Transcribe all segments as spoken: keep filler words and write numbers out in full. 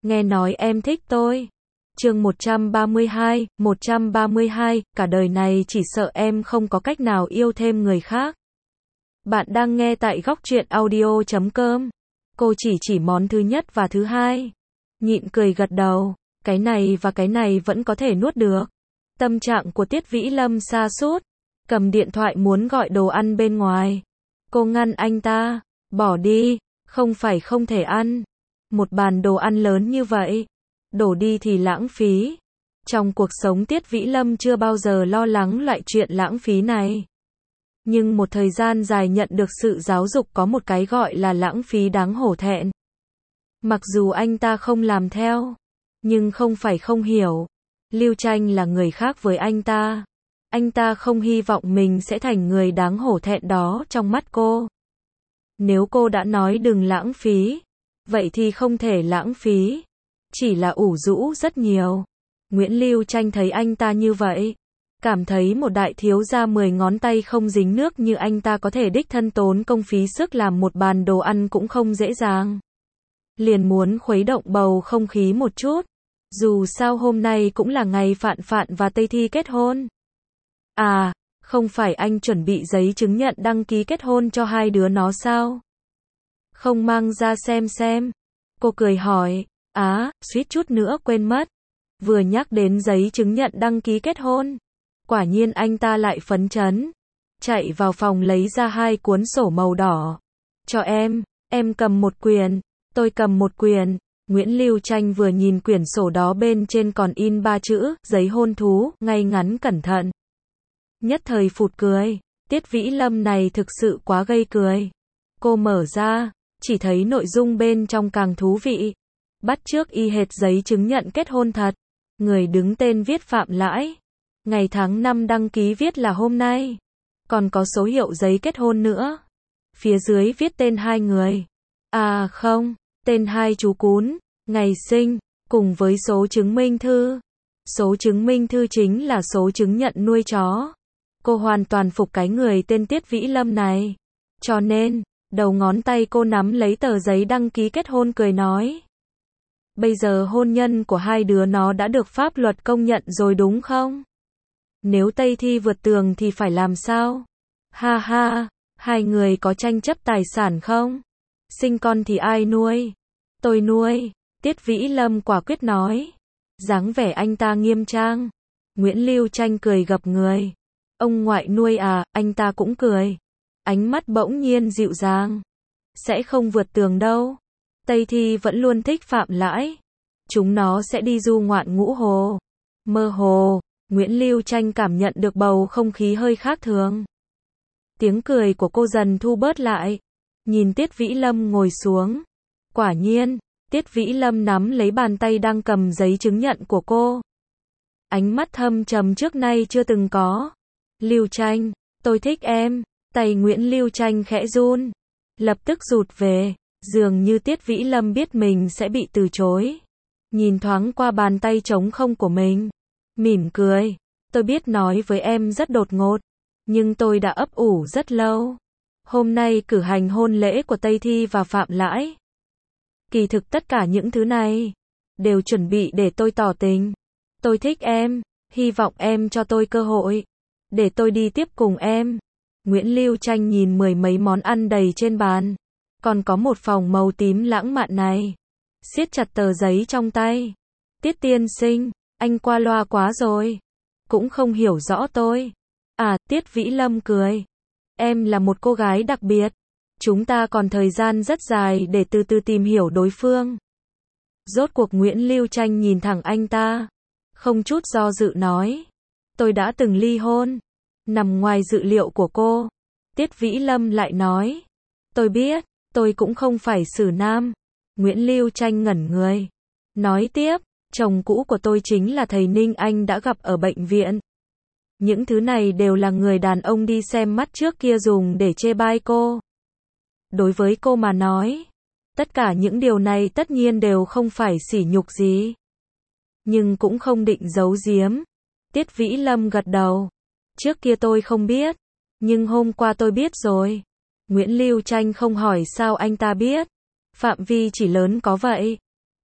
nghe nói em thích tôi. Chương một trăm ba mươi hai, một trăm ba mươi hai, cả đời này chỉ sợ em không có cách nào yêu thêm người khác. Bạn đang nghe tại góc truyện audio chấm com. Cô chỉ chỉ món thứ nhất và thứ hai. Nhịn cười gật đầu, cái này và cái này vẫn có thể nuốt được. Tâm trạng của Tiết Vĩ Lâm sa sút, cầm điện thoại muốn gọi đồ ăn bên ngoài. Cô ngăn anh ta, bỏ đi, không phải không thể ăn. Một bàn đồ ăn lớn như vậy, đổ đi thì lãng phí. Trong cuộc sống Tiết Vĩ Lâm chưa bao giờ lo lắng loại chuyện lãng phí này. Nhưng một thời gian dài nhận được sự giáo dục có một cái gọi là lãng phí đáng hổ thẹn. Mặc dù anh ta không làm theo, nhưng không phải không hiểu. Lưu Tranh là người khác với anh ta. Anh ta không hy vọng mình sẽ thành người đáng hổ thẹn đó trong mắt cô. Nếu cô đã nói đừng lãng phí, vậy thì không thể lãng phí. Chỉ là ủ rũ rất nhiều. Nguyễn Lưu Tranh thấy anh ta như vậy, cảm thấy một đại thiếu gia mười ngón tay không dính nước như anh ta có thể đích thân tốn công phí sức làm một bàn đồ ăn cũng không dễ dàng. Liền muốn khuấy động bầu không khí một chút. Dù sao hôm nay cũng là ngày Phạn Phạn và Tây Thi kết hôn. À, không phải anh chuẩn bị giấy chứng nhận đăng ký kết hôn cho hai đứa nó sao? Không mang ra xem xem. Cô cười hỏi, á, suýt chút nữa quên mất. Vừa nhắc đến giấy chứng nhận đăng ký kết hôn, quả nhiên anh ta lại phấn chấn. Chạy vào phòng lấy ra hai cuốn sổ màu đỏ. Cho em, em cầm một quyển, tôi cầm một quyển. Nguyễn Lưu Tranh vừa nhìn quyển sổ đó bên trên còn in ba chữ, giấy hôn thú, ngay ngắn cẩn thận. Nhất thời phụt cười, Tiết Vĩ Lâm này thực sự quá gây cười. Cô mở ra, chỉ thấy nội dung bên trong càng thú vị. Bắt chước y hệt giấy chứng nhận kết hôn thật. Người đứng tên viết Phạm Lãi. Ngày tháng năm đăng ký viết là hôm nay. Còn có số hiệu giấy kết hôn nữa. Phía dưới viết tên hai người. À không, tên hai chú cún, ngày sinh, cùng với số chứng minh thư. Số chứng minh thư chính là số chứng nhận nuôi chó. Cô hoàn toàn phục cái người tên Tiết Vĩ Lâm này. Cho nên, đầu ngón tay cô nắm lấy tờ giấy đăng ký kết hôn cười nói. Bây giờ hôn nhân của hai đứa nó đã được pháp luật công nhận rồi đúng không? Nếu Tây Thi vượt tường thì phải làm sao? Ha ha, hai người có tranh chấp tài sản không? Sinh con thì ai nuôi? Tôi nuôi, Tiết Vĩ Lâm quả quyết nói. Dáng vẻ anh ta nghiêm trang. Nguyễn Lưu Tranh cười gập người. Ông ngoại nuôi à, anh ta cũng cười. Ánh mắt bỗng nhiên dịu dàng. Sẽ không vượt tường đâu. Tây Thi vẫn luôn thích Phạm Lãi. Chúng nó sẽ đi du ngoạn Ngũ Hồ. Mơ hồ, Nguyễn Lưu Tranh cảm nhận được bầu không khí hơi khác thường. Tiếng cười của cô dần thu bớt lại. Nhìn Tiết Vĩ Lâm ngồi xuống. Quả nhiên, Tiết Vĩ Lâm nắm lấy bàn tay đang cầm giấy chứng nhận của cô. Ánh mắt thâm trầm trước nay chưa từng có. Lưu Tranh, tôi thích em. Tay Nguyễn Lưu Tranh khẽ run. Lập tức rụt về. Dường như Tiết Vĩ Lâm biết mình sẽ bị từ chối. Nhìn thoáng qua bàn tay trống không của mình. Mỉm cười. Tôi biết nói với em rất đột ngột. Nhưng tôi đã ấp ủ rất lâu. Hôm nay cử hành hôn lễ của Tây Thi và Phạm Lãi. Kỳ thực tất cả những thứ này đều chuẩn bị để tôi tỏ tình. Tôi thích em. Hy vọng em cho tôi cơ hội. Để tôi đi tiếp cùng em. Nguyễn Lưu Tranh nhìn mười mấy món ăn đầy trên bàn. Còn có một phòng màu tím lãng mạn này. Siết chặt tờ giấy trong tay. Tiết tiên sinh, anh qua loa quá rồi. Cũng không hiểu rõ tôi. À, Tiết Vĩ Lâm cười. Em là một cô gái đặc biệt. Chúng ta còn thời gian rất dài để từ từ tìm hiểu đối phương. Rốt cuộc Nguyễn Lưu Tranh nhìn thẳng anh ta. Không chút do dự nói. Tôi đã từng ly hôn. Nằm ngoài dự liệu của cô. Tiết Vĩ Lâm lại nói. Tôi biết, tôi cũng không phải xử nam. Nguyễn Lưu Tranh ngẩn người. Nói tiếp, chồng cũ của tôi chính là thầy Ninh Anh đã gặp ở bệnh viện. Những thứ này đều là người đàn ông đi xem mắt trước kia dùng để chê bai cô. Đối với cô mà nói, tất cả những điều này tất nhiên đều không phải sỉ nhục gì. Nhưng cũng không định giấu giếm. Tiết Vĩ Lâm gật đầu. Trước kia tôi không biết, nhưng hôm qua tôi biết rồi. Nguyễn Lưu Tranh không hỏi sao anh ta biết. Phạm vi chỉ lớn có vậy.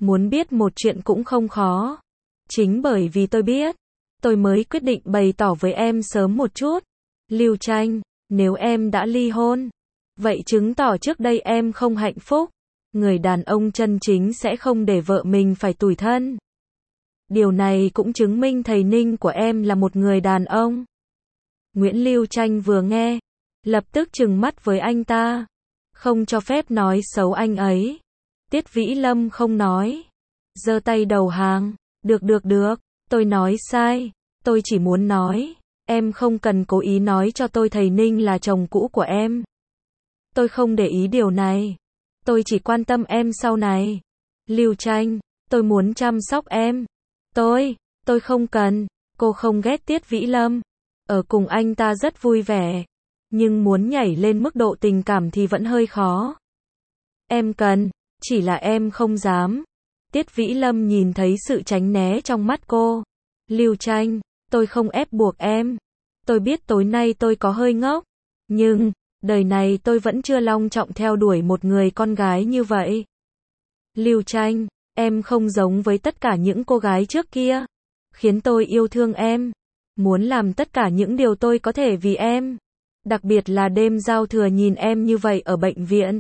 Muốn biết một chuyện cũng không khó. Chính bởi vì tôi biết, tôi mới quyết định bày tỏ với em sớm một chút. Lưu Tranh, nếu em đã ly hôn, vậy chứng tỏ trước đây em không hạnh phúc. Người đàn ông chân chính sẽ không để vợ mình phải tủi thân. Điều này cũng chứng minh thầy Ninh của em là một người đàn ông. Nguyễn Lưu Tranh vừa nghe, lập tức trừng mắt với anh ta. Không cho phép nói xấu anh ấy. Tiết Vĩ Lâm không nói. Giơ tay đầu hàng. Được được được, tôi nói sai. Tôi chỉ muốn nói, em không cần cố ý nói cho tôi thầy Ninh là chồng cũ của em. Tôi không để ý điều này. Tôi chỉ quan tâm em sau này. Lưu Tranh, tôi muốn chăm sóc em. Tôi, tôi không cần. Cô không ghét Tiết Vĩ Lâm. Ở cùng anh ta rất vui vẻ. Nhưng muốn nhảy lên mức độ tình cảm thì vẫn hơi khó. Em cần, chỉ là em không dám. Tiết Vĩ Lâm nhìn thấy sự tránh né trong mắt cô. Lưu Tranh, tôi không ép buộc em. Tôi biết tối nay tôi có hơi ngốc. Nhưng, đời này tôi vẫn chưa long trọng theo đuổi một người con gái như vậy. Lưu Tranh, em không giống với tất cả những cô gái trước kia. Khiến tôi yêu thương em. Muốn làm tất cả những điều tôi có thể vì em. Đặc biệt là đêm giao thừa nhìn em như vậy ở bệnh viện.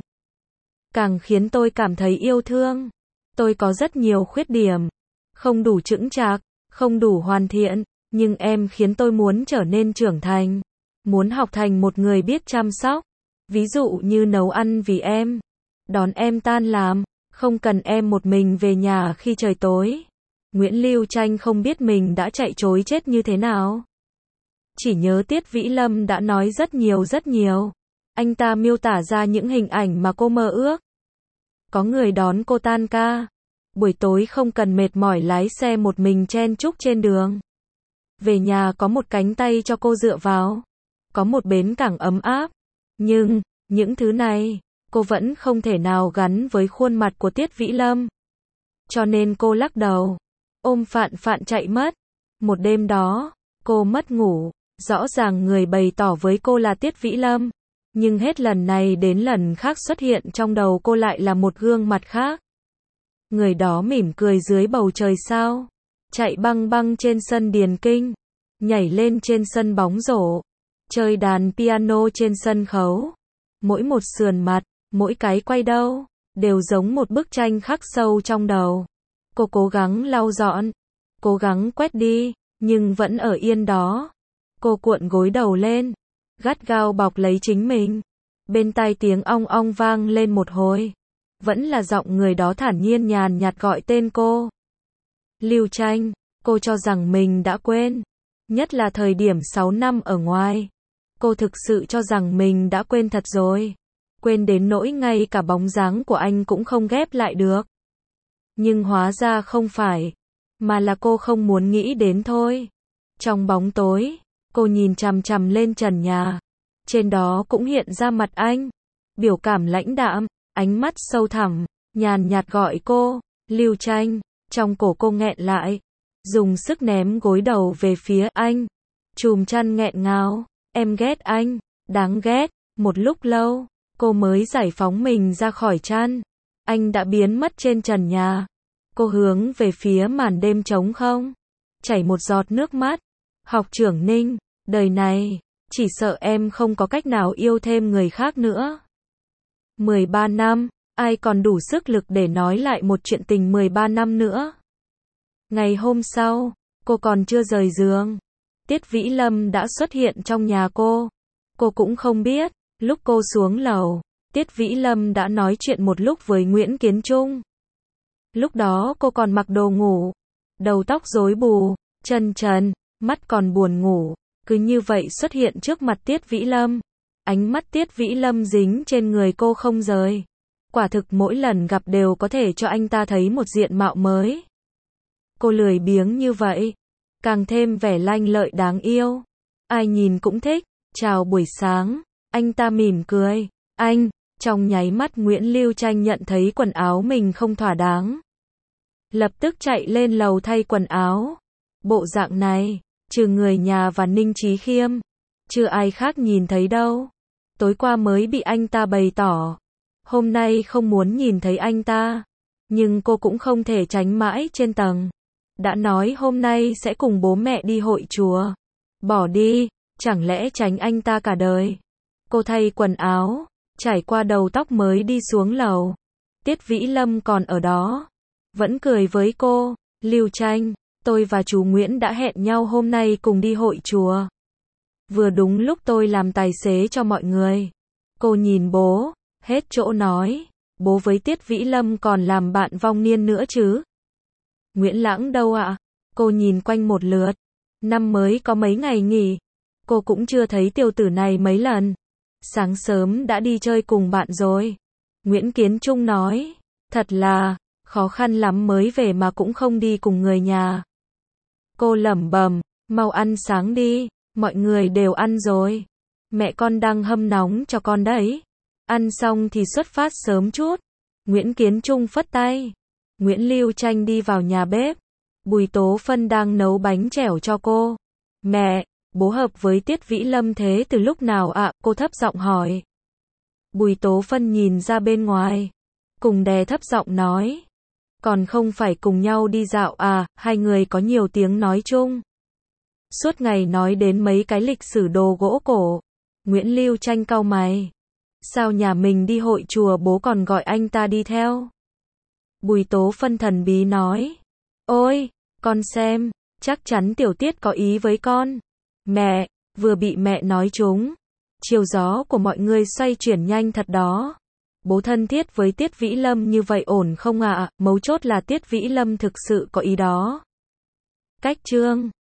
Càng khiến tôi cảm thấy yêu thương. Tôi có rất nhiều khuyết điểm. Không đủ chững chạc, không đủ hoàn thiện. Nhưng em khiến tôi muốn trở nên trưởng thành. Muốn học thành một người biết chăm sóc. Ví dụ như nấu ăn vì em. Đón em tan làm. Không cần em một mình về nhà khi trời tối. Nguyễn Lưu Tranh không biết mình đã chạy trối chết như thế nào. Chỉ nhớ Tiết Vĩ Lâm đã nói rất nhiều rất nhiều. Anh ta miêu tả ra những hình ảnh mà cô mơ ước. Có người đón cô tan ca. Buổi tối không cần mệt mỏi lái xe một mình chen chúc trên đường. Về nhà có một cánh tay cho cô dựa vào. Có một bến cảng ấm áp. Nhưng, những thứ này, cô vẫn không thể nào gắn với khuôn mặt của Tiết Vĩ Lâm. Cho nên cô lắc đầu. Ôm Phạn Phạn chạy mất. Một đêm đó, cô mất ngủ. Rõ ràng người bày tỏ với cô là Tiết Vĩ Lâm. Nhưng hết lần này đến lần khác xuất hiện trong đầu cô lại là một gương mặt khác. Người đó mỉm cười dưới bầu trời sao. Chạy băng băng trên sân điền kinh. Nhảy lên trên sân bóng rổ. Chơi đàn piano trên sân khấu. Mỗi một sườn mặt, mỗi cái quay đâu, đều giống một bức tranh khắc sâu trong đầu. Cô cố gắng lau dọn. Cố gắng quét đi. Nhưng vẫn ở yên đó. Cô cuộn gối đầu lên. Gắt gao bọc lấy chính mình. Bên tai tiếng ong ong vang lên một hồi. Vẫn là giọng người đó thản nhiên nhàn nhạt gọi tên cô. Lưu Tranh, cô cho rằng mình đã quên. Nhất là thời điểm sáu năm ở ngoài. Cô thực sự cho rằng mình đã quên thật rồi. Quên đến nỗi ngay cả bóng dáng của anh cũng không ghép lại được. Nhưng hóa ra không phải. Mà là cô không muốn nghĩ đến thôi. Trong bóng tối, cô nhìn chằm chằm lên trần nhà. Trên đó cũng hiện ra mặt anh. Biểu cảm lãnh đạm, ánh mắt sâu thẳm, nhàn nhạt gọi cô, Lưu Tranh. Trong cổ cô nghẹn lại. Dùng sức ném gối đầu về phía anh. Chùm chăn nghẹn ngào. Em ghét anh. Đáng ghét. Một lúc lâu, cô mới giải phóng mình ra khỏi chăn. Anh đã biến mất trên trần nhà. Cô hướng về phía màn đêm trống không. Chảy một giọt nước mắt. Học trưởng Ninh, đời này, chỉ sợ em không có cách nào yêu thêm người khác nữa. mười ba năm, ai còn đủ sức lực để nói lại một chuyện tình mười ba năm nữa. Ngày hôm sau, cô còn chưa rời giường. Tiết Vĩ Lâm đã xuất hiện trong nhà cô. Cô cũng không biết, lúc cô xuống lầu, Tiết Vĩ Lâm đã nói chuyện một lúc với Nguyễn Kiến Trung. Lúc đó cô còn mặc đồ ngủ, đầu tóc rối bù, chân trần, mắt còn buồn ngủ, cứ như vậy xuất hiện trước mặt Tiết Vĩ Lâm. Ánh mắt Tiết Vĩ Lâm dính trên người cô không rời. Quả thực mỗi lần gặp đều có thể cho anh ta thấy một diện mạo mới. Cô lười biếng như vậy, càng thêm vẻ lanh lợi đáng yêu. Ai nhìn cũng thích. Chào buổi sáng, anh ta mỉm cười. Anh, trong nháy mắt Nguyễn Lưu Tranh nhận thấy quần áo mình không thỏa đáng. Lập tức chạy lên lầu thay quần áo. Bộ dạng này, trừ người nhà và Ninh Chí Khiêm, chưa ai khác nhìn thấy đâu. Tối qua mới bị anh ta bày tỏ. Hôm nay không muốn nhìn thấy anh ta. Nhưng cô cũng không thể tránh mãi trên tầng. Đã nói hôm nay sẽ cùng bố mẹ đi hội chùa. Bỏ đi, chẳng lẽ tránh anh ta cả đời. Cô thay quần áo, trải qua đầu tóc mới đi xuống lầu. Tiết Vĩ Lâm còn ở đó. Vẫn cười với cô. Lưu Tranh, tôi và chú Nguyễn đã hẹn nhau hôm nay cùng đi hội chùa. Vừa đúng lúc tôi làm tài xế cho mọi người. Cô nhìn bố, hết chỗ nói. Bố với Tiết Vĩ Lâm còn làm bạn vong niên nữa chứ. Nguyễn Lãng đâu ạ? Cô nhìn quanh một lượt. Năm mới có mấy ngày nghỉ. Cô cũng chưa thấy tiểu tử này mấy lần. Sáng sớm đã đi chơi cùng bạn rồi. Nguyễn Kiến Trung nói. Thật là, khó khăn lắm mới về mà cũng không đi cùng người nhà. Cô lẩm bẩm, mau ăn sáng đi, mọi người đều ăn rồi. Mẹ con đang hâm nóng cho con đấy. Ăn xong thì xuất phát sớm chút. Nguyễn Kiến Trung phất tay. Nguyễn Lưu Tranh đi vào nhà bếp. Bùi Tố Phân đang nấu bánh chèo cho cô. Mẹ, bố hợp với Tiết Vĩ Lâm thế từ lúc nào ạ? Cô thấp giọng hỏi. Bùi Tố Phân nhìn ra bên ngoài. Cùng đè thấp giọng nói. Còn không phải cùng nhau đi dạo à, hai người có nhiều tiếng nói chung. Suốt ngày nói đến mấy cái lịch sử đồ gỗ cổ. Nguyễn Lưu Tranh cau mày. Sao nhà mình đi hội chùa bố còn gọi anh ta đi theo? Bùi Tố Phân thần bí nói. Ôi, con xem, chắc chắn Tiểu Tiết có ý với con. Mẹ, vừa bị mẹ nói trúng. Chiều gió của mọi người xoay chuyển nhanh thật đó. Bố thân thiết với Tiết Vĩ Lâm như vậy ổn không ạ? À? Mấu chốt là Tiết Vĩ Lâm thực sự có ý đó. Cách chương